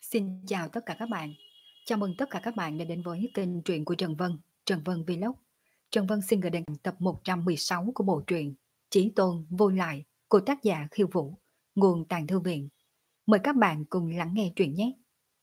Xin chào tất cả các bạn. Chào mừng tất cả các bạn đã đến với kênh truyện của Trần Vân, Trần Vân Vlog. Trần Vân xin gửi đến tập 116 của bộ truyện Chí Tôn Vô Lại của tác giả Khiêu Vũ, nguồn Tàng Thư Viện. Mời các bạn cùng lắng nghe truyện nhé.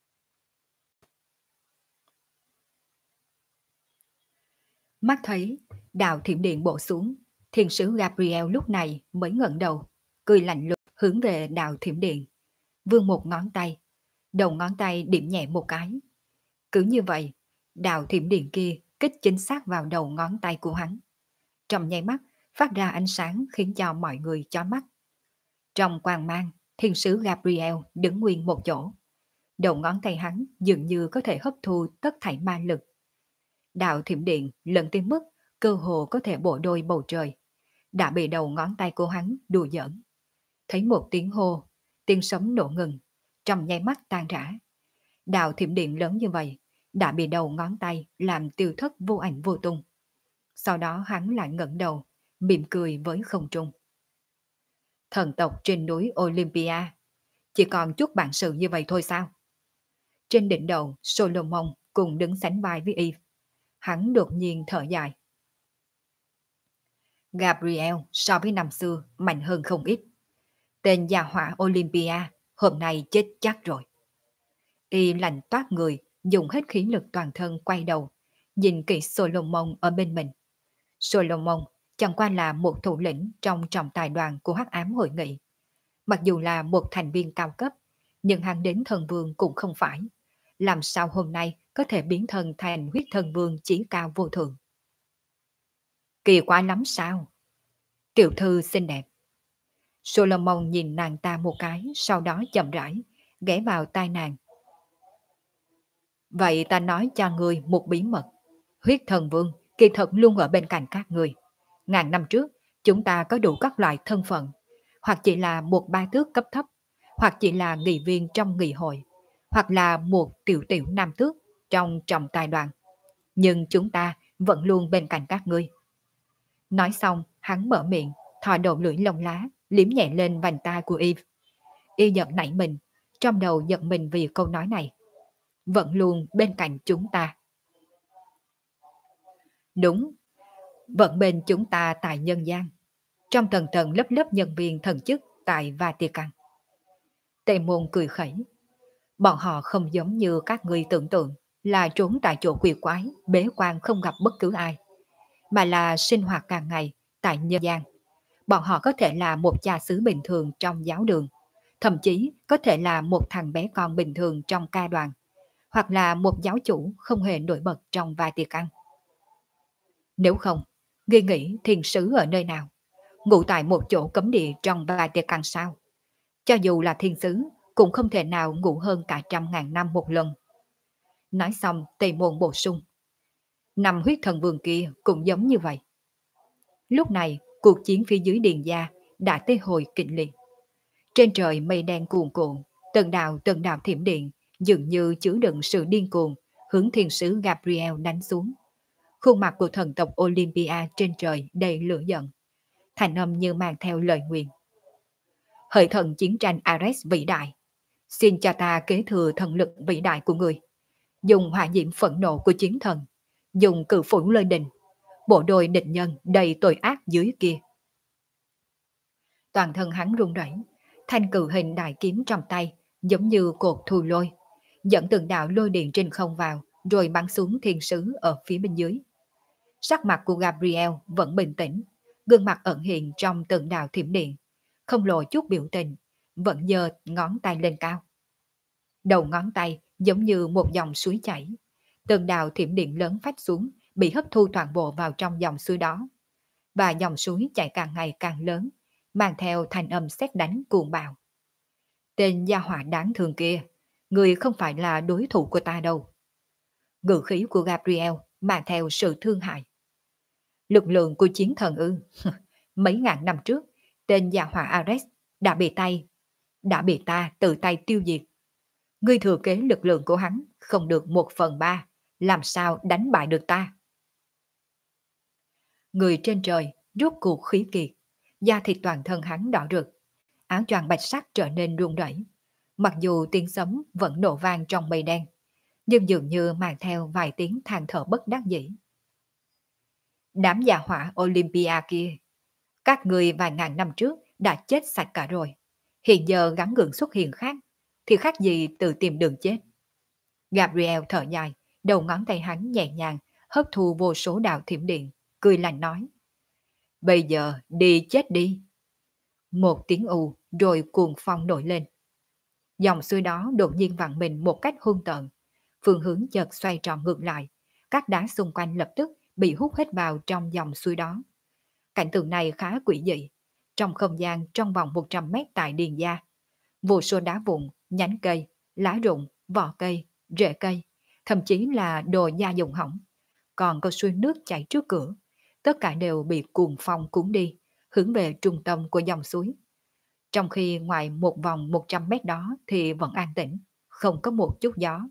Mắt thấy đạo thiểm điện bổ xuống, thiên sứ Gabriel lúc này mới ngẩng đầu, cười lạnh lùng hướng về đạo thiểm điện, vươn một ngón tay, đầu ngón tay điểm nhẹ một cái. Cứ như vậy, đạo thiểm điện kia kích chính xác vào đầu ngón tay của hắn. Trong nháy mắt, phát ra ánh sáng khiến cho mọi người chói mắt. Trong quang mang, thiên sứ Gabriel đứng nguyên một chỗ. Đầu ngón tay hắn dường như có thể hấp thu tất thảy ma lực. Đạo thiểm điện lần tới mức cơ hồ có thể bổ đôi bầu trời. Đã bị đầu ngón tay của hắn đùa giỡn. Thấy một tiếng hô, tiếng sấm nổ ngừng, trong nháy mắt tan rã. Đạo thiểm điện lớn như vậy đã bị đầu ngón tay làm tiêu thất vô ảnh vô tung. Sau đó hắn lại ngẩng đầu, mỉm cười với không trung. Thần tộc trên núi Olympia, chỉ còn chút bản sự như vậy thôi sao? Trên đỉnh đầu, Solomon cùng đứng sánh vai với Eve. Hắn đột nhiên thở dài. Gabriel so với năm xưa mạnh hơn không ít. Tên gia hỏa Olympia hôm nay chết chắc rồi. Y lạnh toát người, dùng hết khí lực toàn thân quay đầu, nhìn kỹ Solomon ở bên mình. Solomon chẳng qua là một thủ lĩnh trong trọng tài đoàn của Hắc Ám hội nghị. Mặc dù là một thành viên cao cấp, nhưng hắn đến thần vương cũng không phải. Làm sao hôm nay có thể biến thân thành huyết thần vương chí cao vô thượng? Kỳ quá lắm sao? Tiểu thư xinh đẹp. Solomon nhìn nàng ta một cái, sau đó chậm rãi, ghé vào tai nàng. Vậy ta nói cho ngươi một bí mật. Huyết thần vương kỳ thật luôn ở bên cạnh các người. Ngàn năm trước, chúng ta có đủ các loại thân phận, hoặc chỉ là một ba tước cấp thấp, hoặc chỉ là nghị viên trong nghị hội, hoặc là một tiểu tiểu nam tước trong trọng tài đoàn. Nhưng chúng ta vẫn luôn bên cạnh các ngươi. Nói xong, hắn mở miệng, thò đầu lưỡi lông lá, liếm nhẹ lên vành tai của Eve. Y giật nảy mình, trong đầu giật mình vì câu nói này. Vẫn luôn bên cạnh chúng ta. Đúng, vẫn bên chúng ta tại nhân gian, trong tầng tầng lớp lớp nhân viên thần chức tại Vatican. Tề môn cười khẩy. Bọn họ không giống như các người tưởng tượng là trốn tại chỗ quỷ quái, bế quan không gặp bất cứ ai, mà là sinh hoạt càng ngày tại nhân gian. Bọn họ có thể là một cha xứ bình thường trong giáo đường, thậm chí có thể là một thằng bé con bình thường trong ca đoàn, hoặc là một giáo chủ không hề nổi bật trong Vatican. Nếu không, ngươi nghĩ thiên sứ ở nơi nào? Ngủ tại một chỗ cấm địa trong Vatican sao? Cho dù là thiên sứ, cũng không thể nào ngủ hơn cả 100.000 năm một lần. Nói xong, Tây Môn bổ sung. Năm huyết thần vương kia cũng giống như vậy. Lúc này, cuộc chiến phía dưới điền gia đã tới hồi kịch liệt. Trên trời mây đen cuồn cuộn, từng đạo thiểm điện, dường như chứa đựng sự điên cuồng, hướng thiên sứ Gabriel đánh xuống. Khuôn mặt của thần tộc Olympia trên trời đầy lửa giận. Thành âm như mang theo lời nguyền. Hỡi thần chiến tranh Ares vĩ đại, xin cho ta kế thừa thần lực vĩ đại của người. Dùng hỏa diễm phẫn nộ của chiến thần, dùng cự phủ lôi đình, bộ đôi địch nhân đầy tội ác dưới kia. Toàn thân hắn run rẩy, thanh cự hình đại kiếm trong tay giống như cột thù lôi, dẫn từng đạo lôi điện trên không vào, rồi bắn xuống thiên sứ ở phía bên dưới. Sắc mặt của Gabriel vẫn bình tĩnh, gương mặt ẩn hiện trong từng đạo thiểm điện, không lộ chút biểu tình, vẫn giơ ngón tay lên cao. Đầu ngón tay giống như một dòng suối chảy, từng đạo thiểm điện lớn phách xuống, bị hấp thu toàn bộ vào trong dòng suối đó. Và dòng suối chảy càng ngày càng lớn, mang theo thanh âm sét đánh cuồng bạo. Tên gia hỏa đáng thương kia, người không phải là đối thủ của ta đâu. Ngữ khí của Gabriel mang theo sự thương hại. Lực lượng của chiến thần ư? Mấy ngàn năm trước, tên gia hỏa Ares đã bị ta tự tay tiêu diệt. Ngươi thừa kế lực lượng của hắn không được 1/3, làm sao đánh bại được ta? Người trên trời rút cuộc khí kiệt, da thịt toàn thân hắn đỏ rực, áo choàng bạch sắc trở nên run rẩy. Mặc dù tiếng sấm vẫn nổ vang trong mây đen, nhưng dường như mang theo vài tiếng than thở bất đắc dĩ. Đám gia hỏa Olympia kia, các người vài ngàn năm trước đã chết sạch cả rồi. Hiện giờ gắng gượng xuất hiện khác, thì khác gì tự tìm đường chết. Gabriel thở dài, đầu ngón tay hắn nhẹ nhàng hấp thu vô số đạo thiểm điện, cười lạnh nói. Bây giờ đi chết đi. Một tiếng ù rồi cuồng phong nổi lên. Dòng suối đó đột nhiên vặn mình một cách hung tợn. Phương hướng chợt xoay tròn ngược lại. Các đá xung quanh lập tức bị hút hết vào trong dòng suối đó. Cảnh tượng này khá quỷ dị. Trong không gian trong vòng 100 mét tại Điền Gia, vô số đá vụn, nhánh cây, lá rụng, vỏ cây, rễ cây, thậm chí là đồ gia dụng hỏng. Còn có suối nước chảy trước cửa. Tất cả đều bị cuồng phong cuốn đi, hướng về trung tâm của dòng suối. Trong khi ngoài một vòng 100 mét đó thì vẫn an tĩnh, không có một chút gió.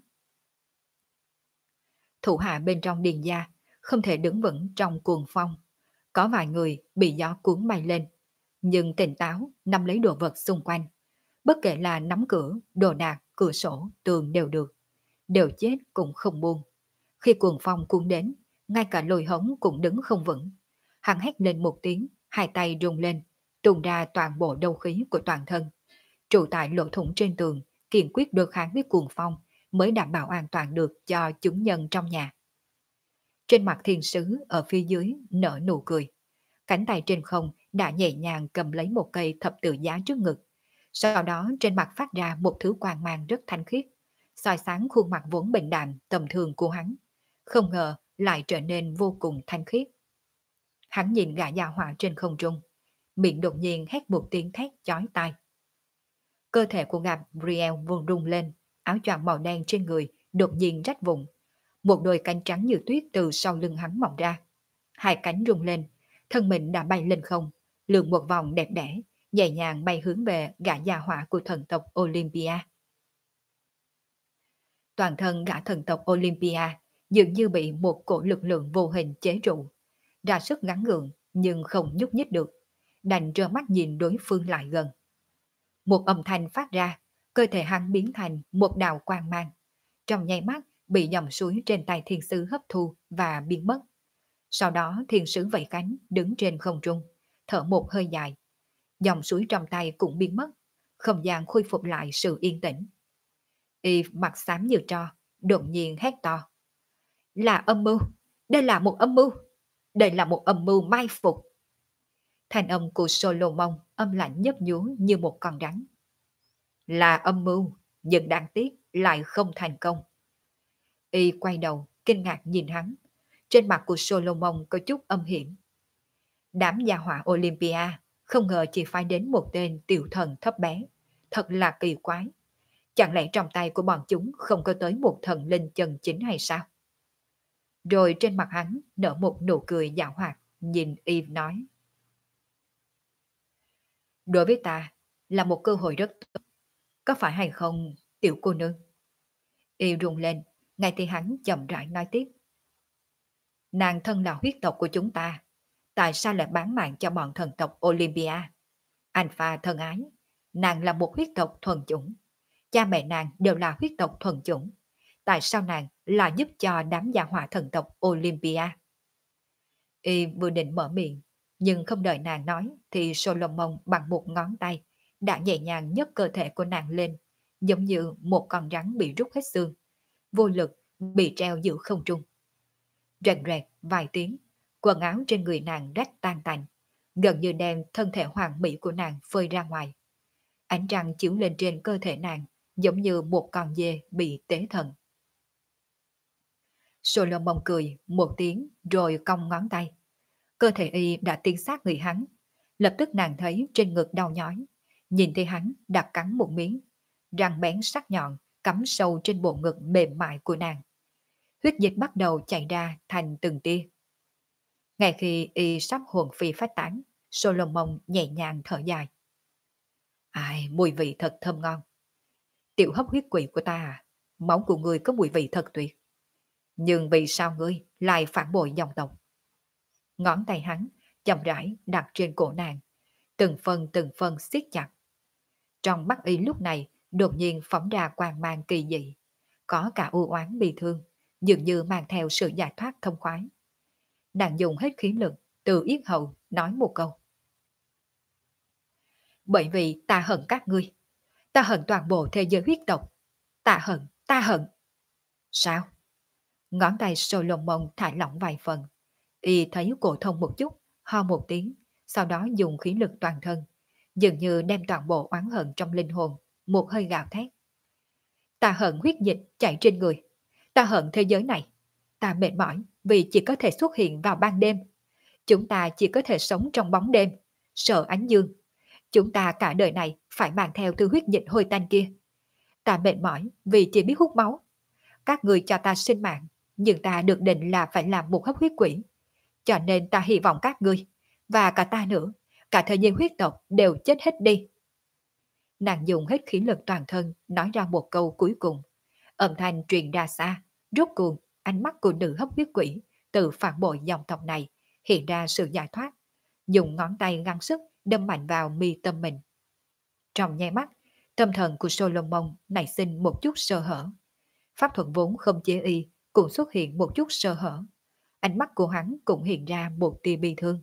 Thủ hạ bên trong Điền Gia không thể đứng vững trong cuồng phong. Có vài người bị gió cuốn bay lên, nhưng tỉnh táo nắm lấy đồ vật xung quanh. Bất kể là nắm cửa, đồ đạc, cửa sổ, tường đều được. Đều chết cũng không buông. Khi cuồng phong cuốn đến, ngay cả Lôi Hống cũng đứng không vững. Hắn hét lên một tiếng, hai tay rung lên, tung ra toàn bộ đấu khí của toàn thân. Trụ tại lỗ thủng trên tường, kiên quyết đối kháng với cuồng phong mới đảm bảo an toàn được cho chúng nhân trong nhà. Trên mặt thiên sứ ở phía dưới nở nụ cười. Cánh tay trên không đã nhẹ nhàng cầm lấy một cây thập tự giá trước ngực. Sau đó trên mặt phát ra một thứ quang mang rất thanh khiết, soi sáng khuôn mặt vốn bình đạm tầm thường của hắn. Không ngờ lại trở nên vô cùng thanh khiết. Hắn nhìn gã già họa trên không trung, miệng đột nhiên hét một tiếng thét chói tai. Cơ thể của Gabriel vùng rung lên, áo choàng màu đen trên người đột nhiên rách vụn. Một đôi cánh trắng như tuyết từ sau lưng hắn mọc ra. Hai cánh rung lên, thân mình đã bay lên không, lượn một vòng đẹp đẽ, nhẹ nhàng bay hướng về gã già họa của thần tộc Olympia. Toàn thân gã thần tộc Olympia dường như bị một cổ lực lượng vô hình chế trụ, ra sức gắng gượng nhưng không nhúc nhích được, đành trơ mắt nhìn đối phương lại gần. Một âm thanh phát ra, cơ thể hắn biến thành một đạo quang mang, trong nháy mắt bị dòng suối trên tay thiên sứ hấp thu và biến mất. Sau đó thiên sứ vẫy cánh đứng trên không trung, thở một hơi dài. Dòng suối trong tay cũng biến mất, không gian khôi phục lại sự yên tĩnh. Y mặt xám như tro, đột nhiên hét to. Là âm mưu, đây là một âm mưu, đây là một âm mưu mai phục. Thanh âm của Solomon âm lạnh nhấp nhú như một con rắn. Là âm mưu, nhưng đáng tiếc lại không thành công. Y quay đầu, kinh ngạc nhìn hắn. Trên mặt của Solomon có chút âm hiểm. Đám gia họa Olympia không ngờ chỉ phải đến một tên tiểu thần thấp bé. Thật là kỳ quái. Chẳng lẽ trong tay của bọn chúng không có tới một thần linh chân chính hay sao? Rồi trên mặt hắn nở một nụ cười dạo hoạt, nhìn Eve nói. Đối với ta là một cơ hội rất tốt. Có phải hay không, tiểu cô nương? Eve rung lên, ngay thì hắn chậm rãi nói tiếp. Nàng thân là huyết tộc của chúng ta. Tại sao lại bán mạng cho bọn thần tộc Olympia? Alpha thân ái, nàng là một huyết tộc thuần chủng. Cha mẹ nàng đều là huyết tộc thuần chủng. Tại sao nàng là giúp cho đám gia hỏa thần tộc Olympia? Y vừa định mở miệng, nhưng không đợi nàng nói thì Solomon bằng một ngón tay đã nhẹ nhàng nhấc cơ thể của nàng lên, giống như một con rắn bị rút hết xương, vô lực bị treo giữa không trung. Rẹt rẹt vài tiếng, quần áo trên người nàng rách tan tành, gần như đem thân thể hoàn mỹ của nàng phơi ra ngoài. Ánh trăng chiếu lên trên cơ thể nàng, giống như một con dê bị tế thần. Solomon cười một tiếng rồi cong ngón tay. Cơ thể y đã tiến sát người hắn. Lập tức nàng thấy trên ngực đau nhói. Nhìn thấy hắn đặt cắn một miếng. Răng bén sắc nhọn cắm sâu trên bộ ngực mềm mại của nàng. Huyết dịch bắt đầu chảy ra thành từng tia. Ngay khi y sắp hồn phi phách tán, Solomon nhẹ nhàng thở dài. Ai, mùi vị thật thơm ngon. Tiểu hấp huyết quỷ của ta à, máu của ngươi có mùi vị thật tuyệt. Nhưng vì sao ngươi lại phản bội dòng tộc? Ngón tay hắn chậm rãi đặt trên cổ nàng, từng phần siết chặt. Trong mắt y lúc này đột nhiên phóng ra quang mang kỳ dị, có cả u oán bi thương, dường như mang theo sự giải thoát thông khoái. Nàng dùng hết khí lực, từ yết hầu nói một câu. Bởi vì ta hận các ngươi, ta hận toàn bộ thế giới huyết tộc, ta hận, ta hận. Sao? Ngón tay Solomon thả lỏng vài phần, y thấy cổ thông một chút, ho một tiếng, sau đó dùng khí lực toàn thân, dường như đem toàn bộ oán hận trong linh hồn, một hơi gào thét. Ta hận huyết dịch chạy trên người, ta hận thế giới này, ta mệt mỏi vì chỉ có thể xuất hiện vào ban đêm. Chúng ta chỉ có thể sống trong bóng đêm, sợ ánh dương. Chúng ta cả đời này phải mang theo thứ huyết dịch hôi tanh kia. Ta mệt mỏi vì chỉ biết hút máu. Các người cho ta sinh mạng, nhưng ta được định là phải làm một hấp huyết quỷ. Cho nên ta hy vọng các ngươi, và cả ta nữa, cả thời gian huyết tộc đều chết hết đi. Nàng dùng hết khí lực toàn thân nói ra một câu cuối cùng. Âm thanh truyền ra xa, rốt cuộc ánh mắt của nữ hấp huyết quỷ từ phản bội dòng tộc này hiện ra sự giải thoát, dùng ngón tay gắng sức đâm mạnh vào mi tâm mình. Trong nháy mắt, tâm thần của Solomon nảy sinh một chút sơ hở. Pháp thuật vốn không chế y cũng xuất hiện một chút sơ hở. Ánh mắt của hắn cũng hiện ra một tia bi thương.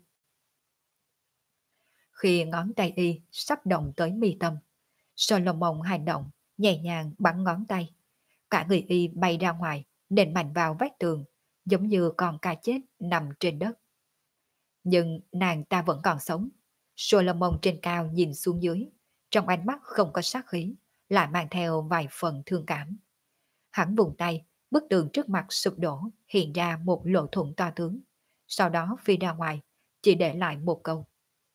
Khi ngón tay y sắp động tới mi tâm, Solomon hành động, nhẹ nhàng bắn ngón tay. Cả người y bay ra ngoài, nện mạnh vào vách tường, giống như con cá chết nằm trên đất. Nhưng nàng ta vẫn còn sống. Solomon trên cao nhìn xuống dưới, trong ánh mắt không có sát khí, lại mang theo vài phần thương cảm. Hắn vùng tay, bức tường trước mặt sụp đổ, hiện ra một lỗ thủng to tướng. Sau đó phi ra ngoài, chỉ để lại một câu.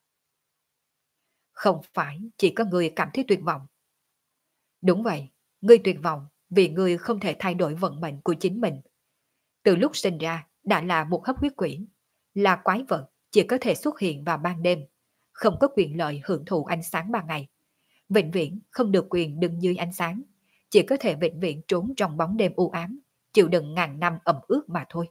Không phải chỉ có người cảm thấy tuyệt vọng. Đúng vậy, ngươi tuyệt vọng vì ngươi không thể thay đổi vận mệnh của chính mình. Từ lúc sinh ra đã là một hấp huyết quỷ, là quái vật chỉ có thể xuất hiện vào ban đêm, không có quyền lợi hưởng thụ ánh sáng ban ngày. Vĩnh viễn không được quyền đứng dưới ánh sáng, chỉ có thể vĩnh viễn trốn trong bóng đêm u ám, chịu đựng ngàn năm ẩm ướt mà thôi.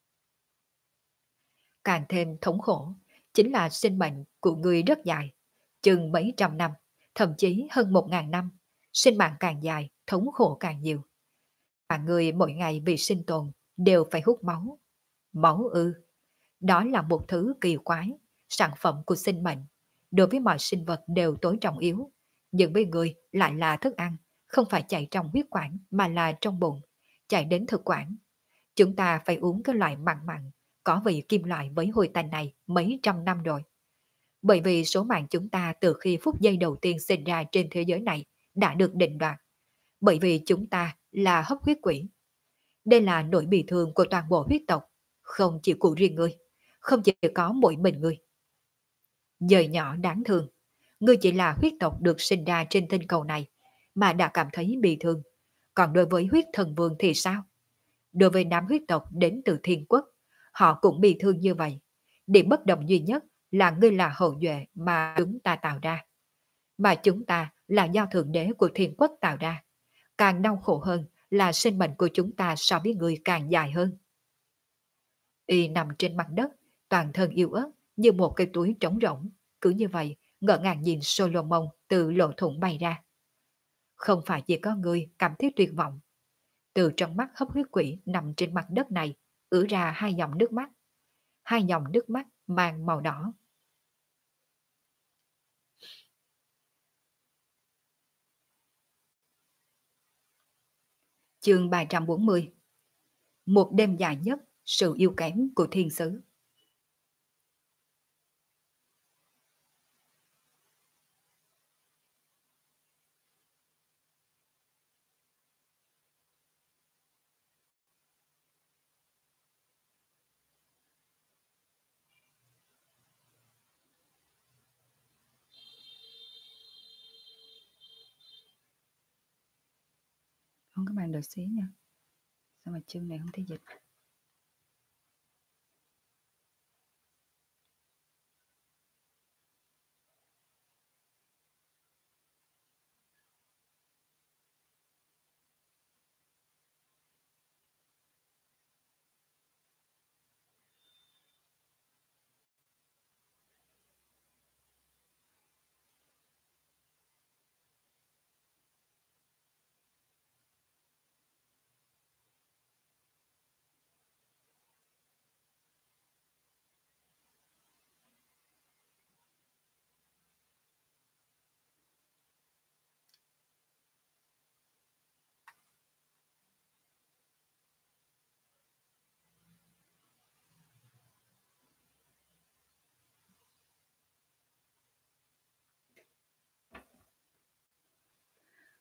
Càng thêm thống khổ, chính là sinh mệnh của ngươi rất dài, chừng mấy trăm năm, thậm chí hơn 1.000 năm, sinh mạng càng dài, thống khổ càng nhiều. Mà người mỗi ngày vì sinh tồn đều phải hút máu. Máu ư, đó là một thứ kỳ quái, sản phẩm của sinh mệnh. Đối với mọi sinh vật đều tối trọng yếu, nhưng với người lại là thức ăn, không phải chạy trong huyết quản mà là trong bụng, chạy đến thực quản. Chúng ta phải uống cái loại mặn mặn, có vị kim loại với hồi tanh này mấy trăm năm rồi. Bởi vì số mạng chúng ta từ khi phút giây đầu tiên sinh ra trên thế giới này đã được định đoạt. Bởi vì chúng ta là hấp huyết quỷ. Đây là nỗi bị thương của toàn bộ huyết tộc, không chỉ của riêng ngươi, không chỉ có mỗi mình ngươi. Dời nhỏ đáng thương, ngươi chỉ là huyết tộc được sinh ra trên tinh cầu này mà đã cảm thấy bị thương. Còn đối với huyết thần vương thì sao? Đối với đám huyết tộc đến từ thiên quốc, họ cũng bị thương như vậy. Điểm bất đồng duy nhất là ngươi là hậu duệ mà chúng ta tạo ra. Mà chúng ta là do thượng đế của thiên quốc tạo ra. Càng đau khổ hơn là sinh mệnh của chúng ta so với ngươi càng dài hơn. Y nằm trên mặt đất, toàn thân yếu ớt như một cái túi trống rỗng. Cứ như vậy, ngỡ ngàng nhìn Solomon từ lỗ thủng bay ra. Không phải chỉ có ngươi cảm thấy tuyệt vọng. Từ trong mắt hấp huyết quỷ nằm trên mặt đất này, ứa ra hai dòng nước mắt. Hai dòng nước mắt mang màu đỏ. Chương 340. Một đêm dài nhất, sự yêu kém của thiên sứ. Không, các bạn đợi xí nha. Sao mà chương này không thấy dịch?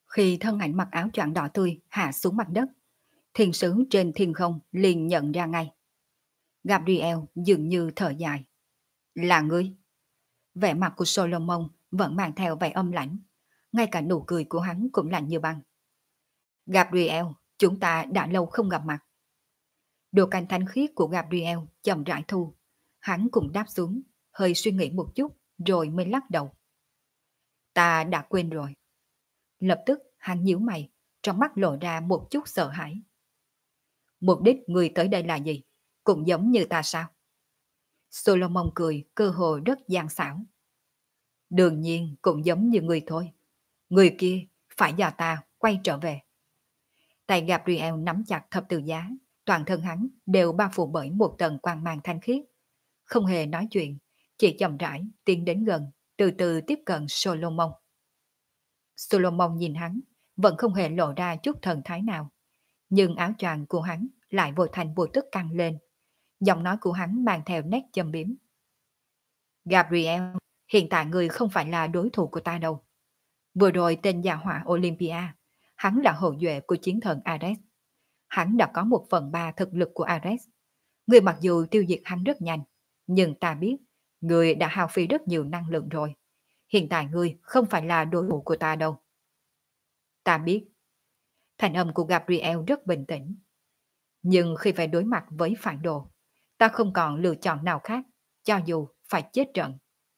Khi thân ảnh mặc áo choàng đỏ tươi hạ xuống mặt đất, thiên sứ trên thiên không liền nhận ra ngay. Gabriel dường như thở dài. Là ngươi. Vẻ mặt của Solomon vẫn mang theo vẻ âm lãnh. Ngay cả nụ cười của hắn cũng lạnh như băng. Gabriel, chúng ta đã lâu không gặp mặt. Đôi cánh thánh khiết của Gabriel chậm rãi thu. Hắn cũng đáp xuống, hơi suy nghĩ một chút rồi mới lắc đầu. Ta đã quên rồi. Lập tức hắn nhíu mày, trong mắt lộ ra một chút sợ hãi. Mục đích người tới đây là gì? Cũng giống như ta sao? Solomon cười cơ hồ rất gian xảo. Đương nhiên cũng giống như người thôi. Người kia phải do ta quay trở về. Tay Gabriel nắm chặt thập tự giá, toàn thân hắn đều bao phủ bởi một tầng quang mang thanh khiết. Không hề nói chuyện, chỉ chậm rãi tiến đến gần, từ từ tiếp cận Solomon. Solomon nhìn hắn, vẫn không hề lộ ra chút thần thái nào. Nhưng áo choàng của hắn lại vô thành vô tức căng lên. Giọng nói của hắn mang theo nét châm biếm. Gabriel, hiện tại người không phải là đối thủ của ta đâu. Vừa rồi tên già họa Olympia, hắn là hậu duệ của chiến thần Ares. Hắn đã có 1/3 thực lực của Ares. Người mặc dù tiêu diệt hắn rất nhanh, nhưng ta biết người đã hao phí rất nhiều năng lượng rồi. Hiện tại ngươi không phải là đối thủ của ta đâu. Ta biết. Thành âm của Gabriel rất bình tĩnh. Nhưng khi phải đối mặt với phản đồ, ta không còn lựa chọn nào khác, cho dù phải chết trận.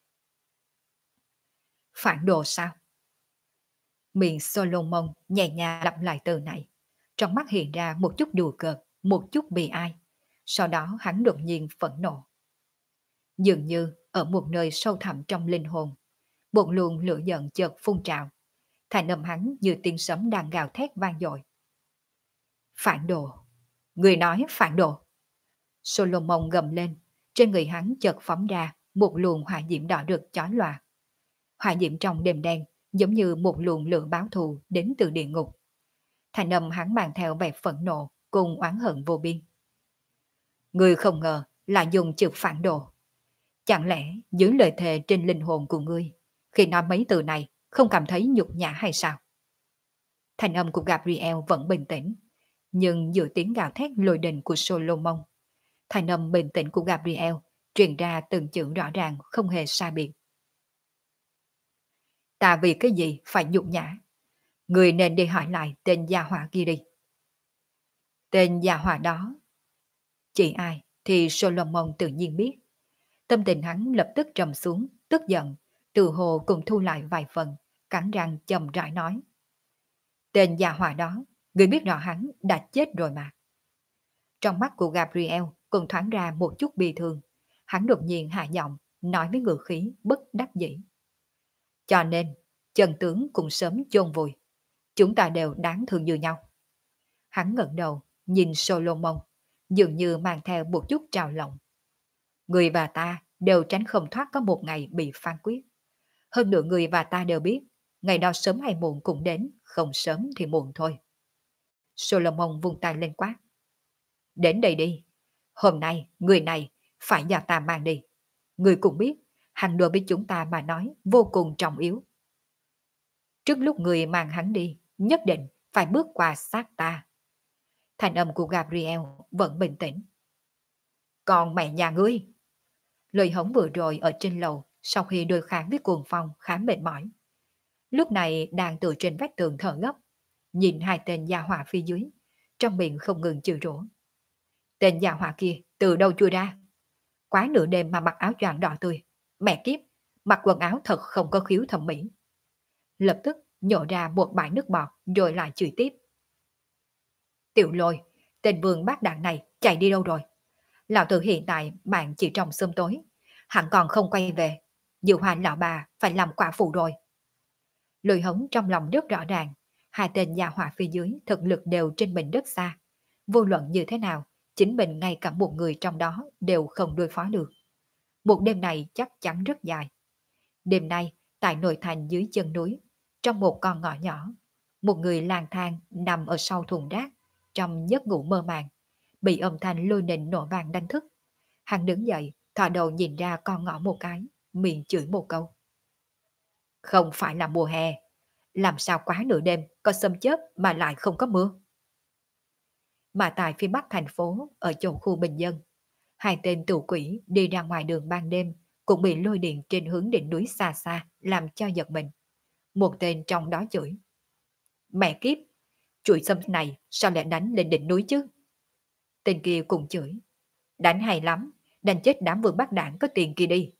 Phản đồ sao? Miệng Solomon nhẹ nhàng lặp lại từ này. Trong mắt hiện ra một chút đùa cợt, một chút bi ai. Sau đó hắn đột nhiên phẫn nộ. Dường như ở một nơi sâu thẳm trong linh hồn, một luồng lửa giận chợt phun trào. Thành âm hắn như tiếng sấm đang gào thét vang dội. Phản đồ! Người nói phản đồ! Solomon gầm lên, trên người hắn chợt phóng ra một luồng hỏa diễm đỏ rực chói lòa. Hỏa diễm trong đêm đen giống như một luồng lửa báo thù đến từ địa ngục. Thành âm hắn mang theo vẻ phẫn nộ cùng oán hận vô biên. Người không ngờ là dùng chữ phản đồ. Chẳng lẽ dưới lời thề trên linh hồn của ngươi, khi nói mấy từ này không cảm thấy nhục nhã hay sao? Thành âm của Gabriel vẫn bình tĩnh, nhưng giữa tiếng gào thét lôi đình của Solomon, thành âm bình tĩnh của Gabriel truyền ra từng chữ rõ ràng không hề sai biệt. Ta vì cái gì phải nhục nhã? Người nên đi hỏi lại tên gia hỏa kia đi. Tên gia hỏa đó, chỉ ai thì Solomon tự nhiên biết. Tâm tình hắn lập tức trầm xuống, tức giận, từ hồ cùng thu lại vài phần, cắn răng chậm rãi nói. Tên gia hỏa đó, người biết rõ hắn đã chết rồi mà. Trong mắt của Gabriel cũng thoáng ra một chút bi thương. Hắn đột nhiên hạ giọng, nói với ngữ khí bất đắc dĩ. Cho nên, chân tướng cũng sớm chôn vùi. Chúng ta đều đáng thương như nhau. Hắn ngẩng đầu, nhìn Solomon, dường như mang theo một chút trào lòng. Người và ta đều tránh không thoát có một ngày bị phán quyết. Hơn nữa người và ta đều biết, ngày đó sớm hay muộn cũng đến, không sớm thì muộn thôi. Solomon vung tay lên quát. Đến đây đi. Hôm nay, người này phải do ta mang đi. Người cũng biết, hắn đối với chúng ta mà nói vô cùng trọng yếu. Trước lúc người mang hắn đi, nhất định phải bước qua xác ta. Thành âm của Gabriel vẫn bình tĩnh. Còn mẹ nhà ngươi? Lời hống vừa rồi ở trên lầu, sau khi đối kháng với cuồng phong khá mệt mỏi. Lúc này đang từ trên vách tường thở gấp, nhìn hai tên gia hỏa phía dưới, trong miệng không ngừng chửi rủa. Tên gia hỏa kia từ đâu chui ra? Quá nửa đêm mà mặc áo choàng đỏ tươi. Mẹ kiếp, mặc quần áo thật không có khiếu thẩm mỹ. Lập tức nhổ ra một bãi nước bọt rồi lại chửi tiếp. Tiểu Lôi, tên vương bác đạn này chạy đi đâu rồi? Lão tử hiện tại bạn chỉ trong sớm tối, hẳn còn không quay về. Dự hoàn lão bà phải làm quả phụ rồi. Lôi hống trong lòng rất rõ ràng, hai tên gia hỏa phía dưới thực lực đều trên mình rất xa. Vô luận như thế nào, chính mình ngay cả một người trong đó đều không đối phó được. Một đêm này chắc chắn rất dài. Đêm nay, tại nội thành dưới chân núi, trong một con ngõ nhỏ, một người lang thang nằm ở sau thùng rác, trong giấc ngủ mơ màng, bị âm thanh lôi nịnh nổ vàng đánh thức. Hắn đứng dậy, thò đầu nhìn ra con ngõ một cái, miệng chửi một câu. Không phải là mùa hè, làm sao quá nửa đêm có sấm chớp mà lại không có mưa. Mà tại phía bắc thành phố, ở chỗ khu bình dân, hai tên tù quỷ đi ra ngoài đường ban đêm cũng bị lôi điện trên hướng đỉnh núi xa xa làm cho giật mình. Một tên trong đó chửi: Mẹ kiếp, chuỗi sâm này sao lại đánh lên đỉnh núi chứ? Tên kia cũng chửi: Đánh hay lắm, đánh chết đám vương bắt đảng có tiền kia đi.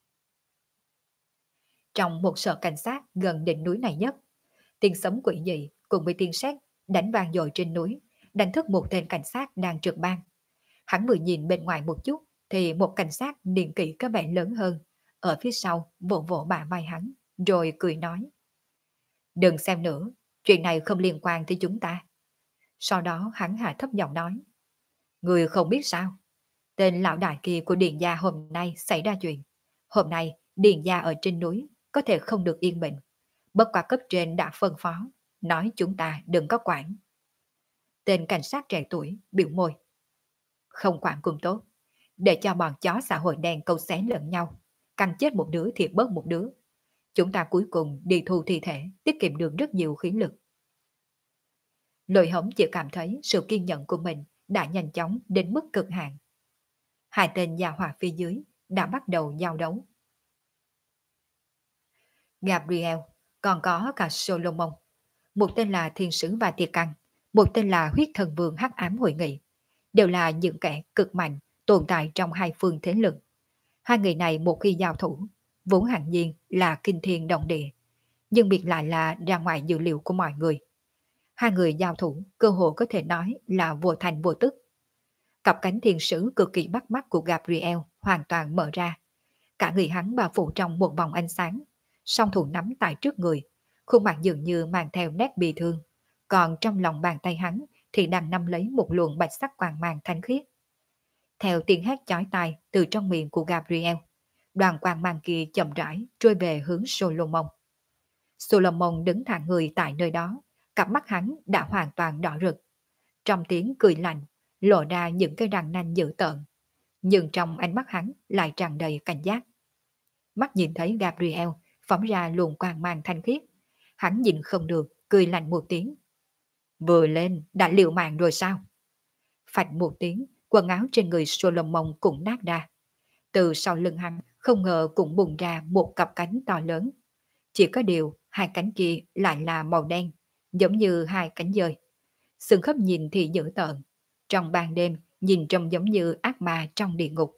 Trong một sở cảnh sát gần đỉnh núi này nhất, tiếng sấm quỷ dị cùng với tiếng sét đánh vang dội trên núi, đánh thức một tên cảnh sát đang trực ban. Hắn vừa nhìn bên ngoài một chút thì một cảnh sát niên kỷ có vẻ lớn hơn ở phía sau vỗ vỗ bả vai hắn, rồi cười nói: Đừng xem nữa, chuyện này không liên quan tới chúng ta. Sau đó hắn hạ thấp giọng nói: Người không biết sao, tên lão đại kia của Điền gia hôm nay xảy ra chuyện. Hôm nay Điền gia ở trên núi có thể không được yên bình. Bất quả cấp trên đã phân phó, nói chúng ta đừng có quản. Tên cảnh sát trẻ tuổi biểu môi: Không quản cũng tốt, để cho bọn chó xã hội đen câu xé lẫn nhau, cắn chết một đứa thì bớt một đứa. Chúng ta cuối cùng đi thu thi thể, tiết kiệm được rất nhiều khí lực. Lôi Hống chỉ cảm thấy sự kiên nhẫn của mình đã nhanh chóng đến mức cực hạn. Hai tên gia hỏa phía dưới đã bắt đầu giao đấu. Gabriel, còn có cả Solomon. Một tên là Thiên Sứ và Tia Căng, một tên là Huyết Thần Vương Hắc Ám Hội Nghị. Đều là những kẻ cực mạnh tồn tại trong hai phương thế lực. Hai người này một khi giao thủ, vốn hẳn nhiên là kinh thiên động địa, nhưng biệt lại là ra ngoài dự liệu của mọi người. Hai người giao thủ cơ hội có thể nói là vô thành vô tức. Cặp cánh thiên sứ cực kỳ bắt mắt của Gabriel hoàn toàn mở ra. Cả người hắn bao phủ trong một vòng ánh sáng, song thủ nắm tại trước người, khuôn mặt dường như mang theo nét bi thương. Còn trong lòng bàn tay hắn thì đang nắm lấy một luồng bạch sắc quang mang thanh khiết. Theo tiếng hét chói tai từ trong miệng của Gabriel, đoàn quang mang kia chậm rãi trôi về hướng Solomon. Solomon đứng thẳng người tại nơi đó, cặp mắt hắn đã hoàn toàn đỏ rực. Trong tiếng cười lạnh, lộ ra những cái răng nanh dữ tợn, nhưng trong ánh mắt hắn lại tràn đầy cảnh giác. Mắt nhìn thấy Gabriel phóng ra luồng quang mang thanh khiết, hắn nhìn không được, cười lạnh một tiếng. Vừa lên đã liều mạng rồi sao? Phạch một tiếng, quần áo trên người Solomon cũng nát ra. Từ sau lưng hắn không ngờ cũng bùng ra một cặp cánh to lớn. Chỉ có điều hai cánh kia lại là màu đen, giống như hai cánh dơi. Xương khớp nhìn thì dữ tợn, trong ban đêm nhìn trông giống như ác ma trong địa ngục.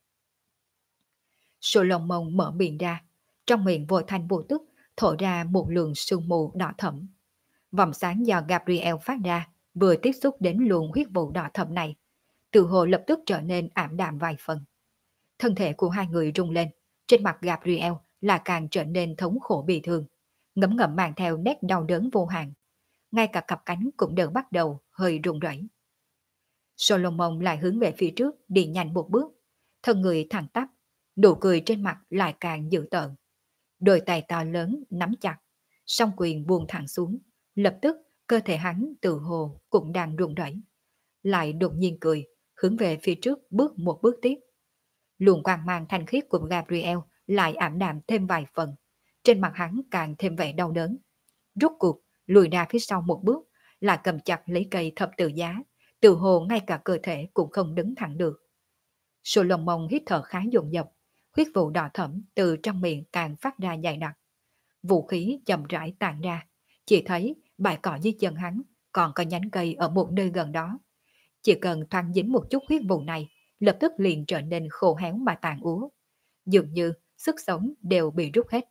Solomon mở miệng ra, trong miệng vô thanh vô tức thổ ra một luồng sương mù đỏ thẫm. Vòng sáng do Gabriel phát ra vừa tiếp xúc đến luồng huyết vụ đỏ thẫm này, tự hồ lập tức trở nên ảm đạm vài phần. Thân thể của hai người rung lên, trên mặt Gabriel là càng trở nên thống khổ bị thương, ngấm ngầm mang theo nét đau đớn vô hạn. Ngay cả cặp cánh cũng đều bắt đầu hơi run rẩy. Solomon lại hướng về phía trước đi nhanh một bước, thân người thẳng tắp, nụ cười trên mặt lại càng dữ tợn. Đôi tay to lớn nắm chặt, song quyền buông thẳng xuống, lập tức cơ thể hắn tự hồ cũng đang run rẩy. Lại đột nhiên cười, hướng về phía trước bước một bước tiếp. Luồng quang mang thanh khiết của Gabriel lại ảm đạm thêm vài phần, trên mặt hắn càng thêm vẻ đau đớn. Rút cuộc lùi ra phía sau một bước, lại cầm chặt lấy cây thập tự giá, tự hồ ngay cả cơ thể cũng không đứng thẳng được. Solomon hít thở khá dồn dập, huyết vụ đỏ thẫm từ trong miệng càng phát ra dày đặc. Vũ khí chậm rãi tàn ra, chỉ thấy bãi cỏ dưới chân hắn còn có nhánh cây ở một nơi gần đó. Chỉ cần thoáng dính một chút huyết vụ này, lập tức liền trở nên khô héo mà tàn úa. Dường như sức sống đều bị rút hết.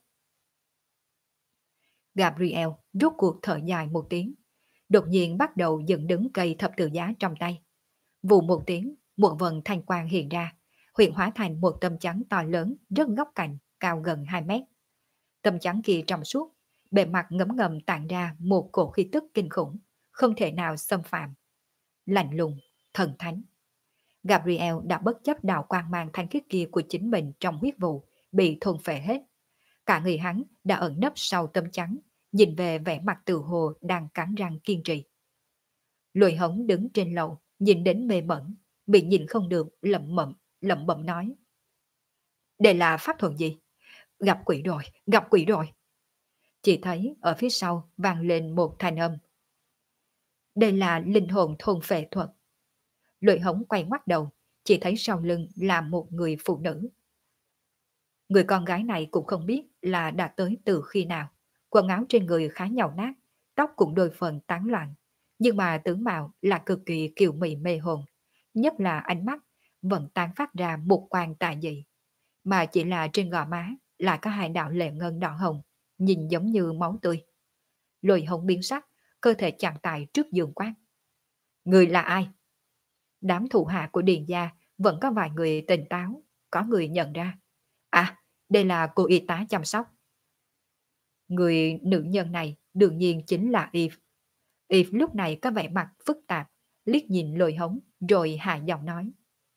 Gabriel rút cuộc thở dài một tiếng, đột nhiên bắt đầu dựng đứng cây thập tự giá trong tay. Vụ một tiếng, một vần thanh quang hiện ra, hiện hóa thành một tấm chắn to lớn rất góc cạnh, cao gần 2 mét. Tấm chắn kia trong suốt, bề mặt ngấm ngầm tản ra một cổ khí tức kinh khủng, không thể nào xâm phạm. Lạnh lùng, thần thánh. Gabriel đã bất chấp đạo quang mang thanh khiết kia của chính mình trong huyết vụ, bị thôn phệ hết. Cả người hắn đã ẩn nấp sau tấm chắn, nhìn về vẻ mặt tự hồ đang cắn răng kiên trì. Lôi Hống đứng trên lầu, nhìn đến mê mẩn, bị nhìn không được, lẩm bẩm nói. Đây là pháp thuật gì? Gặp quỷ rồi, gặp quỷ rồi. Chỉ thấy ở phía sau vang lên một thanh âm. Đây là linh hồn thôn phệ thuật. Lôi hống quay ngoắt đầu, chỉ thấy sau lưng là một người phụ nữ. Người con gái này cũng không biết là đã tới từ khi nào. Quần áo trên người khá nhàu nát, tóc cũng đôi phần tán loạn. Nhưng mà tướng mạo là cực kỳ kiều mị mê hồn. Nhất là ánh mắt vẫn tán phát ra một quang tà dị. Mà chỉ là trên gò má là có hai đạo lệ ngân đỏ hồng, nhìn giống như máu tươi. Lôi hồng biến sắc, cơ thể chặn tại trước giường quát. Người là ai? Đám thủ hạ của Điền gia vẫn có vài người tỉnh táo, có người nhận ra. À, đây là cô y tá chăm sóc. Người nữ nhân này đương nhiên chính là Eve. Eve lúc này có vẻ mặt phức tạp, liếc nhìn Lôi hống rồi hạ giọng nói.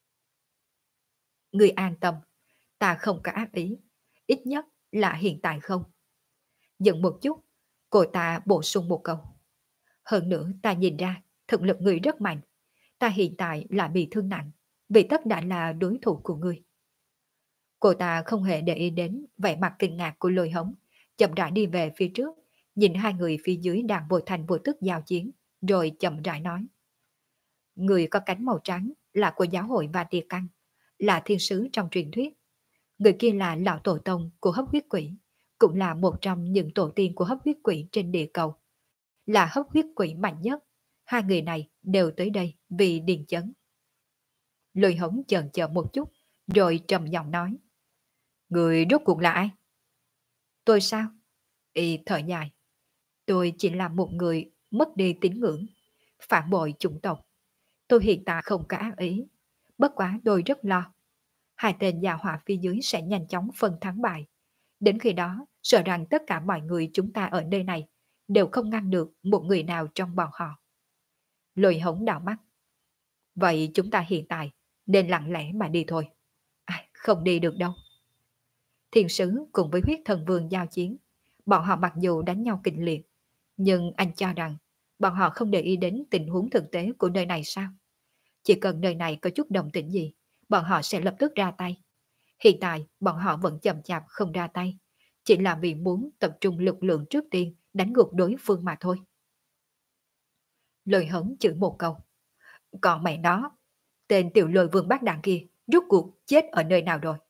Người an tâm, ta không có ác ý, ít nhất là hiện tại không. Dừng một chút, cô ta bổ sung một câu. Hơn nữa ta nhìn ra thực lực người rất mạnh, ta hiện tại là bị thương nặng, vì tất đã là đối thủ của người. Cô ta không hề để ý đến vẻ mặt kinh ngạc của Lôi hống, chậm rãi đi về phía trước, nhìn hai người phía dưới đang vô thành vô tức giao chiến, rồi chậm rãi nói. Người có cánh màu trắng là của giáo hội Vatican, là thiên sứ trong truyền thuyết. Người kia là lão tổ tông của hấp huyết quỷ, cũng là một trong những tổ tiên của hấp huyết quỷ trên địa cầu. Là hấp huyết quỷ mạnh nhất. Hai người này đều tới đây vì điền chấn. Lôi hống chần chờ một chút, rồi trầm giọng nói. Người rốt cuộc là ai? Tôi sao? Y thở dài. Tôi chỉ là một người mất đi tín ngưỡng, phản bội chủng tộc. Tôi hiện tại không có ác ý. Bất quá tôi rất lo. Hai tên già họa phía dưới sẽ nhanh chóng phân thắng bại. Đến khi đó, sợ rằng tất cả mọi người chúng ta ở nơi này đều không ngăn được một người nào trong bọn họ. Lôi hống đảo mắt. Vậy chúng ta hiện tại nên lặng lẽ mà đi thôi. À, không đi được đâu. Thiên sứ cùng với huyết thần vương giao chiến. Bọn họ mặc dù đánh nhau kịch liệt, nhưng anh cho rằng bọn họ không để ý đến tình huống thực tế của nơi này sao? Chỉ cần nơi này có chút động tĩnh gì, bọn họ sẽ lập tức ra tay. Hiện tại bọn họ vẫn chậm chạp không ra tay, chỉ là vì muốn tập trung lực lượng trước tiên đánh gục đối phương mà thôi. Lôi hống chửi một câu. Còn mẹ nó, tên tiểu lôi vương bác đạn kia rút cuộc chết ở nơi nào rồi?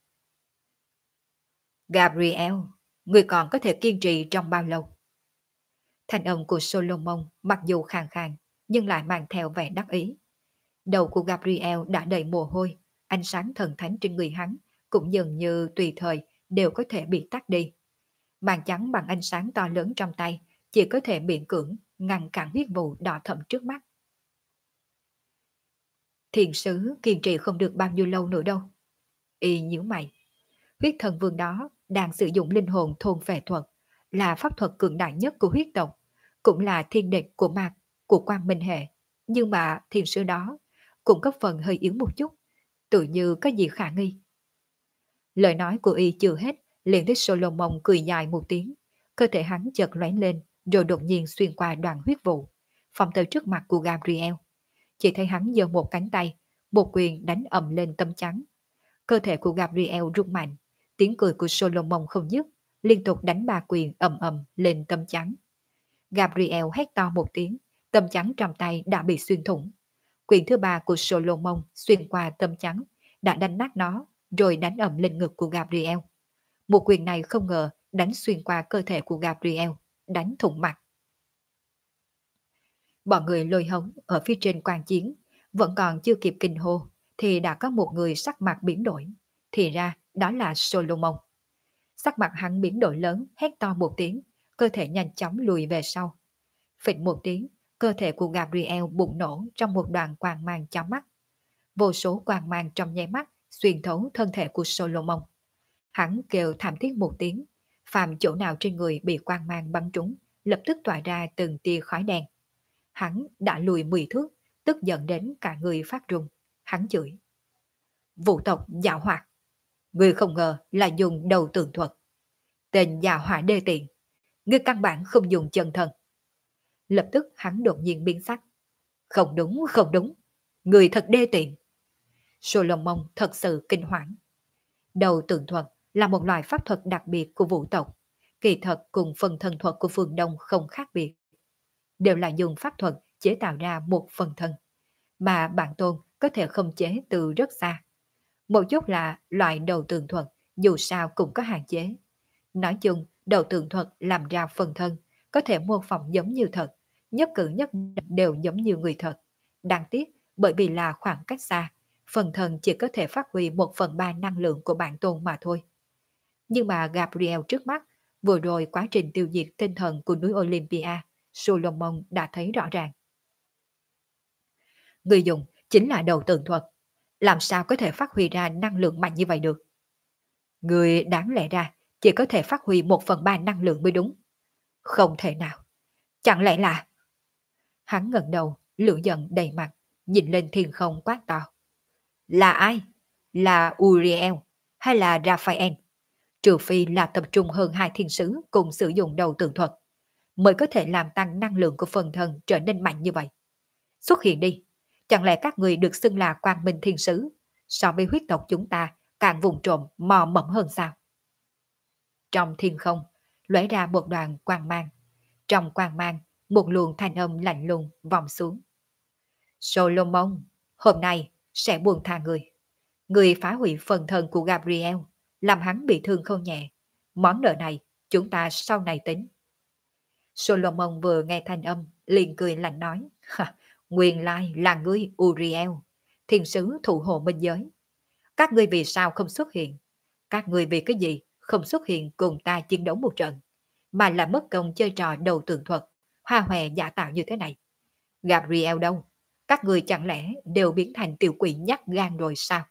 Gabriel, người còn có thể kiên trì trong bao lâu? Thanh âm của Solomon mặc dù khàn khàn, nhưng lại mang theo vẻ đắc ý. Đầu của Gabriel đã đầy mồ hôi, ánh sáng thần thánh trên người hắn cũng dường như tùy thời đều có thể bị tắt đi. Màn trắng bằng ánh sáng to lớn trong tay chỉ có thể miễn cưỡng ngăn cản huyết vụ đỏ thẫm trước mắt. Thiền sứ kiên trì không được bao nhiêu lâu nữa đâu. Y nhíu mày. Huyết thần vương đó đang sử dụng linh hồn thôn phệ thuật, là pháp thuật cường đại nhất của huyết tộc, cũng là thiên địch của mạc, của quang minh hệ. Nhưng mà thiền sứ đó cũng có phần hơi yếu một chút, tự như có gì khả nghi. Lời nói của y chưa hết, liền thấy Solomon cười dài một tiếng, cơ thể hắn chợt lóe lên, rồi đột nhiên xuyên qua đoàn huyết vụ, phóng tới trước mặt của Gabriel. Chỉ thấy hắn giơ một cánh tay, một quyền đánh ầm lên tấm chắn. Cơ thể của Gabriel rung mạnh, tiếng cười của Solomon không dứt, liên tục đánh ba quyền ầm ầm lên tấm chắn. Gabriel hét to một tiếng, tấm chắn trong tay đã bị xuyên thủng. Quyền thứ ba của Solomon xuyên qua tấm chắn, đã đánh nát nó, rồi đánh ầm lên ngực của Gabriel. Một quyền này không ngờ đánh xuyên qua cơ thể của Gabriel, đánh thủng mặt. Bọn người lôi hống ở phía trên quan chiến, vẫn còn chưa kịp kinh hô, thì đã có một người sắc mặt biến đổi. Thì ra, đó là Solomon. Sắc mặt hắn biến đổi lớn, hét to một tiếng, cơ thể nhanh chóng lùi về sau. Phịch một tiếng, cơ thể của Gabriel bùng nổ trong một đoàn quang mang chói mắt. Vô số quang mang trong nháy mắt xuyên thấu thân thể của Solomon. Hắn kêu thảm thiết một tiếng, phàm chỗ nào trên người bị quang mang bắn trúng, lập tức tỏa ra từng tia khói đen. Hắn đã lùi 10 thước, tức giận đến cả người phát run. Hắn chửi. Vũ tộc dạo hoạt. Ngươi không ngờ là dùng đầu tường thuật. Tên già hỏa đê tiện. Ngươi căn bản không dùng chân thân. Lập tức hắn đột nhiên biến sắc. Không đúng, không đúng. Người thật đê tiện. Solomon thật sự kinh hoảng. Đầu tường thuật là một loại pháp thuật đặc biệt của vũ tộc. kỳ thật cùng phần thần thuật của phương Đông không khác biệt, đều là dùng pháp thuật chế tạo ra một phần thân, mà bản tôn có thể không chế từ rất xa. Một chút là loại đầu tường thuật, dù sao cũng có hạn chế. Nói chung, đầu tường thuật làm ra phần thân, có thể mô phỏng giống như thật, nhất cử nhất động đều giống như người thật. Đáng tiếc, bởi vì là khoảng cách xa, phần thân chỉ có thể phát huy 1/3 năng lượng của bản tôn mà thôi. Nhưng mà Gabriel trước mắt, vừa rồi quá trình tiêu diệt tinh thần của núi Olympia, Solomon đã thấy rõ ràng. Người dùng chính là đầu tường thuật, làm sao có thể phát huy ra năng lượng mạnh như vậy được? Người đáng lẽ ra chỉ có thể phát huy 1/3 năng lượng mới đúng. Không thể nào. Chẳng lẽ là... Hắn ngẩng đầu, lửa giận đầy mặt, nhìn lên thiên không quát to. Là ai? Là Uriel hay là Raphael? Trừ phi là tập trung hơn hai thiên sứ cùng sử dụng đầu tường thuật, mới có thể làm tăng năng lượng của phần thân trở nên mạnh như vậy. Xuất hiện đi. Chẳng lẽ các người được xưng là quang minh thiên sứ, so với huyết tộc chúng ta càng vùng trộm mò mẫm hơn sao? Trong thiên không, lóe ra một đoàn quang mang. Trong quang mang, một luồng thanh âm lạnh lùng vòng xuống. Solomon, hôm nay sẽ buông tha người. Người phá hủy phần thân của Gabriel, làm hắn bị thương không nhẹ. Món nợ này, chúng ta sau này tính. Solomon vừa nghe thanh âm, liền cười lạnh nói. Nguyên lai là ngươi Uriel, thiên sứ thụ hộ minh giới. Các ngươi vì sao không xuất hiện? Các ngươi vì cái gì không xuất hiện cùng ta chiến đấu một trận, mà là mất công chơi trò đầu tường thuật, hoa hòe giả tạo như thế này? Gabriel đâu? Các ngươi chẳng lẽ đều biến thành tiểu quỷ nhát gan rồi sao?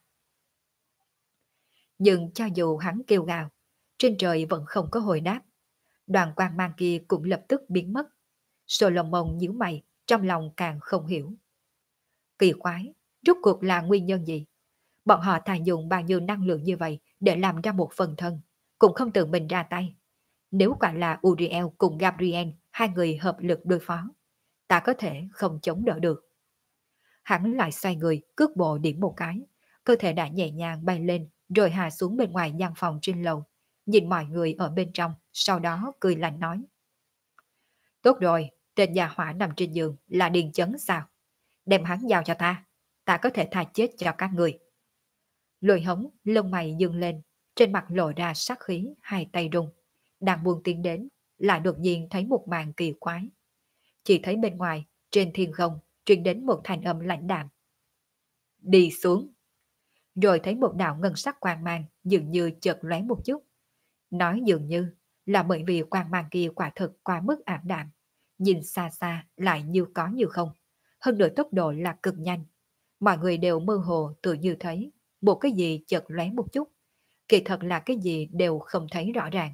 Nhưng cho dù hắn kêu gào, trên trời vẫn không có hồi đáp. Đoàn quang mang kia cũng lập tức biến mất. Solomon nhíu mày, trong lòng càng không hiểu. Kỳ quái, rốt cuộc là nguyên nhân gì? Bọn họ thà dùng bao nhiêu năng lượng như vậy để làm ra một phần thân, cũng không tự mình ra tay. Nếu quả là Uriel cùng Gabriel, hai người hợp lực đối phó, ta có thể không chống đỡ được. Hắn lại xoay người, cước bộ điểm một cái, cơ thể đã nhẹ nhàng bay lên, rồi hạ xuống bên ngoài gian phòng trên lầu, nhìn mọi người ở bên trong, sau đó cười lạnh nói. Tốt rồi, tên già hỏa nằm trên giường là Điền Chấn sao? Đem hắn giao cho ta có thể tha chết cho các người. Lôi hống, lông mày dương lên, trên mặt lộ ra sát khí, hai tay rung. Đang buông tiến đến, lại đột nhiên thấy một màn kỳ quái. Chỉ thấy bên ngoài, trên thiên không, truyền đến một thanh âm lãnh đạm. Đi xuống. Rồi thấy một đạo ngân sắc quang mang, dường như chợt lóe một chút. Nói dường như là bởi vì quang mang kia quả thực quá mức ảm đạm. Nhìn xa xa lại như có như không. Hơn nữa tốc độ là cực nhanh. Mọi người đều mơ hồ tự như thấy một cái gì chợt lóe một chút. Kỳ thật là cái gì đều không thấy rõ ràng.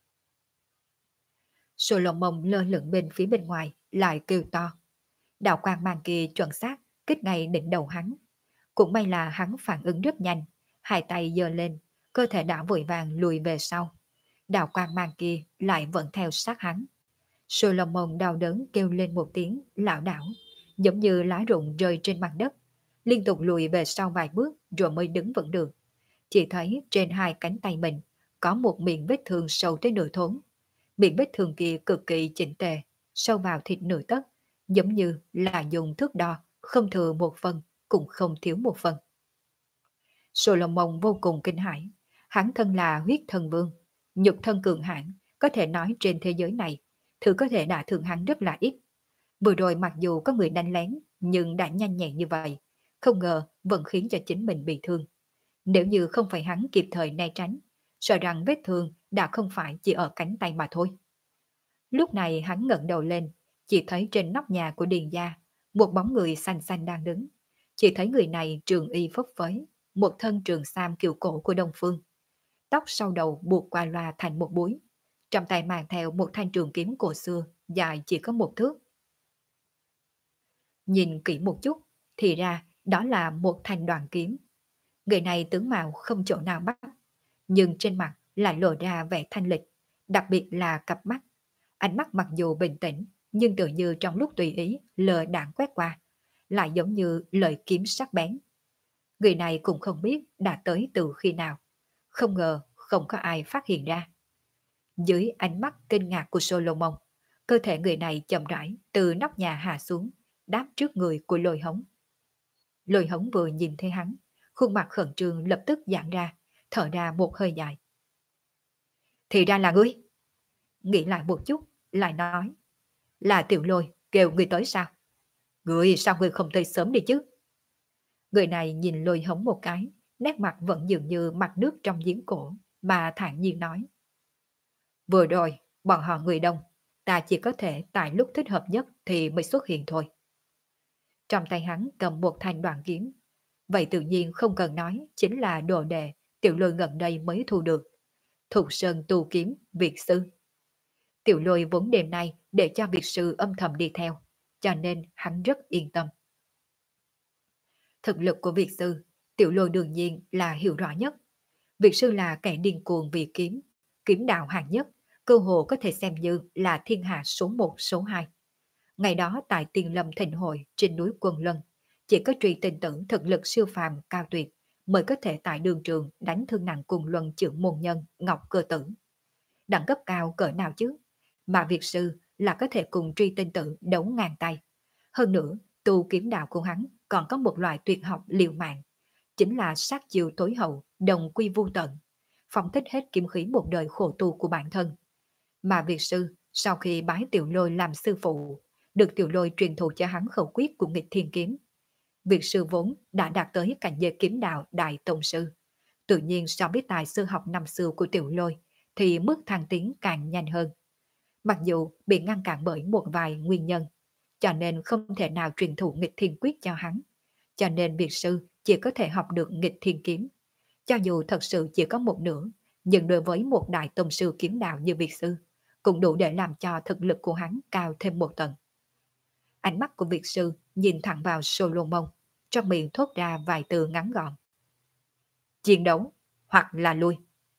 Solomon lơ lửng bên phía bên ngoài, lại kêu to. Đạo quang mang kia chuẩn xác, kích ngay đỉnh đầu hắn. Cũng may là hắn phản ứng rất nhanh, hai tay giơ lên, cơ thể đã vội vàng lùi về sau. Đạo quang mang kia lại vẫn theo sát hắn. Solomon đau đớn kêu lên một tiếng, lảo đảo, giống như lá rụng rơi trên mặt đất, liên tục lùi về sau vài bước rồi mới đứng vững được. Chỉ thấy trên hai cánh tay mình có một miệng vết thương sâu tới nửa thốn. Miệng vết thương kia cực kỳ chỉnh tề, sâu vào thịt nửa tấc, giống như là dùng thước đo, không thừa một phần, cũng không thiếu một phần. Solomon vô cùng kinh hãi, hắn thân là huyết thần vương, nhục thân cường hãn, có thể nói trên thế giới này, thứ có thể đả thương hắn rất là ít. Vừa rồi mặc dù có người đánh lén, nhưng đã nhanh nhẹn như vậy, không ngờ vẫn khiến cho chính mình bị thương. Nếu như không phải hắn kịp thời né tránh, sợ rằng vết thương đã không phải chỉ ở cánh tay mà thôi. Lúc này hắn ngẩng đầu lên, chỉ thấy trên nóc nhà của Điền gia, một bóng người xanh xanh đang đứng. Chỉ thấy người này trường y phấp phới, một thân trường sam kiểu cổ của Đông Phương. Tóc sau đầu buộc qua loa thành một búi. Trong tay mang theo một thanh trường kiếm cổ xưa, dài chỉ có một thước. Nhìn kỹ một chút, thì ra đó là một thanh đoàn kiếm. Người này tướng mạo không chỗ nào bắt, nhưng trên mặt lại lộ ra vẻ thanh lịch, đặc biệt là cặp mắt. Ánh mắt mặc dù bình tĩnh, nhưng tự như trong lúc tùy ý lờ đạn quét qua, lại giống như lợi kiếm sắc bén. Người này cũng không biết đã tới từ khi nào, không ngờ không có ai phát hiện ra. Dưới ánh mắt kinh ngạc của Solomon, cơ thể người này chậm rãi từ nóc nhà hạ xuống, đáp trước người của Lôi Hống. Lôi Hống vừa nhìn thấy hắn, khuôn mặt khẩn trương lập tức giãn ra, thở ra một hơi dài. Thì ra là ngươi. Nghĩ lại một chút, lại nói. Là Tiểu Lôi kêu ngươi tới sao? Ngươi sao ngươi không tới sớm đi chứ? Người này nhìn Lôi Hống một cái, nét mặt vẫn dường như mặt nước trong giếng cổ, mà thản nhiên nói. Vừa rồi, bọn họ người đông, ta chỉ có thể tại lúc thích hợp nhất thì mới xuất hiện thôi. Trong tay hắn cầm một thanh đoạn kiếm. Vậy tự nhiên không cần nói, chính là đồ đệ Tiểu Lôi gần đây mới thu được. Thục Sơn tu kiếm, Việt sư. Tiểu Lôi vốn đêm nay để cho Việt sư âm thầm đi theo, cho nên hắn rất yên tâm. Thực lực của Việt sư, Tiểu Lôi đương nhiên là hiểu rõ nhất. Việt sư là kẻ điên cuồng vì kiếm, kiếm đạo hạng nhất, cơ hồ có thể xem như là thiên hạ số một số 2. Ngày đó tại Tiên Lâm Thịnh Hội trên núi Quân Lân, chỉ có Truy tin tưởng thực lực siêu phàm cao tuyệt mới có thể tại đường trường đánh thương nặng cùng luân trưởng môn nhân Ngọc Cơ Tử. Đẳng cấp cao cỡ nào chứ? Mà Việt sư là có thể cùng Truy tin tử đấu ngang tay. Hơn nữa, tu kiếm đạo của hắn còn có một loại tuyệt học liều mạng, chính là sát chiêu tối hậu, đồng quy vô tận, phóng thích hết kiếm khí một đời khổ tu của bản thân. Mà Việt sư, sau khi bái Tiểu Lôi làm sư phụ, được Tiểu Lôi truyền thụ cho hắn khẩu quyết của nghịch thiên kiếm. Việt sư vốn đã đạt tới cảnh giới kiếm đạo đại tông sư. Tự nhiên so với tài sư học năm xưa của Tiểu Lôi, thì mức thăng tiến càng nhanh hơn. Mặc dù bị ngăn cản bởi một vài nguyên nhân, cho nên không thể nào truyền thụ nghịch thiên quyết cho hắn. Cho nên Việt sư chỉ có thể học được nghịch thiên kiếm. Cho dù thật sự chỉ có một nửa, nhưng đối với một đại tông sư kiếm đạo như Việt sư, cũng đủ để làm cho thực lực của hắn cao thêm một tầng. Ánh mắt của Việt sư nhìn thẳng vào Solomon, trong miệng thốt ra vài từ ngắn gọn. Chiến đấu, hoặc là lui.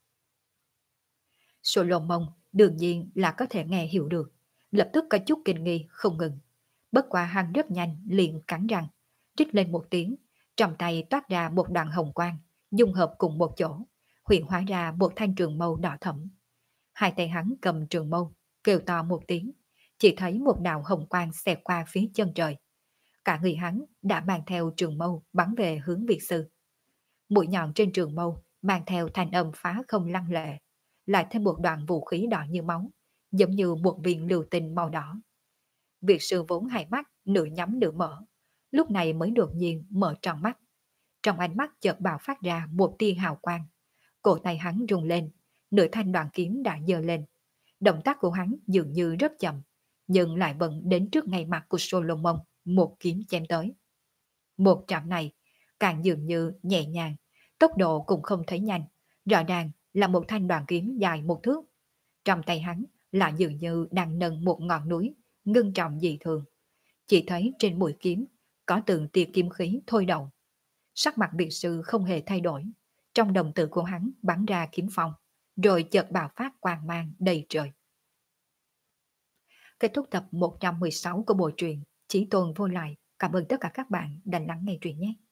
Solomon đương nhiên là có thể nghe hiểu được, lập tức có chút kinh nghi không ngừng. Bất quá hắn rất nhanh liền cắn răng, rít lên một tiếng, trong tay toát ra một đoạn hồng quang, dung hợp cùng một chỗ, hiện hóa ra một thanh trường mâu đỏ thẫm. Hai tay hắn cầm trường mâu, kêu to một tiếng, chỉ thấy một đạo hồng quang xẹt qua phía chân trời. Cả người hắn đã mang theo trường mâu bắn về hướng Việt sư. Mũi nhọn trên trường mâu mang theo thanh âm phá không lăng lệ, lại thêm một đoạn vũ khí đỏ như máu, giống như một viên lưu tinh màu đỏ. Việt sư vốn hai mắt nửa nhắm nửa mở, lúc này mới đột nhiên mở tròn mắt. Trong ánh mắt chợt bạo phát ra một tia hào quang. Cổ tay hắn rung lên, nửa thanh đoạn kiếm đã giơ lên. Động tác của hắn dường như rất chậm, nhưng lại vẫn đến trước ngay mặt của Solomon, một kiếm chém tới. Một chạm này, càng dường như nhẹ nhàng, tốc độ cũng không thấy nhanh, rõ ràng là một thanh đoạn kiếm dài một thước. Trong tay hắn là dường như đang nâng một ngọn núi, ngưng trọng dị thường. Chỉ thấy trên mũi kiếm có từng tia kim khí thôi động. Sắc mặt biệt sư không hề thay đổi, trong đồng tử của hắn bắn ra kiếm phong, rồi chợt bạo phát quang mang đầy trời. Kết thúc tập 116 của bộ truyện Chí Tôn Vô Lại. Cảm ơn tất cả các bạn đã lắng nghe truyện nhé.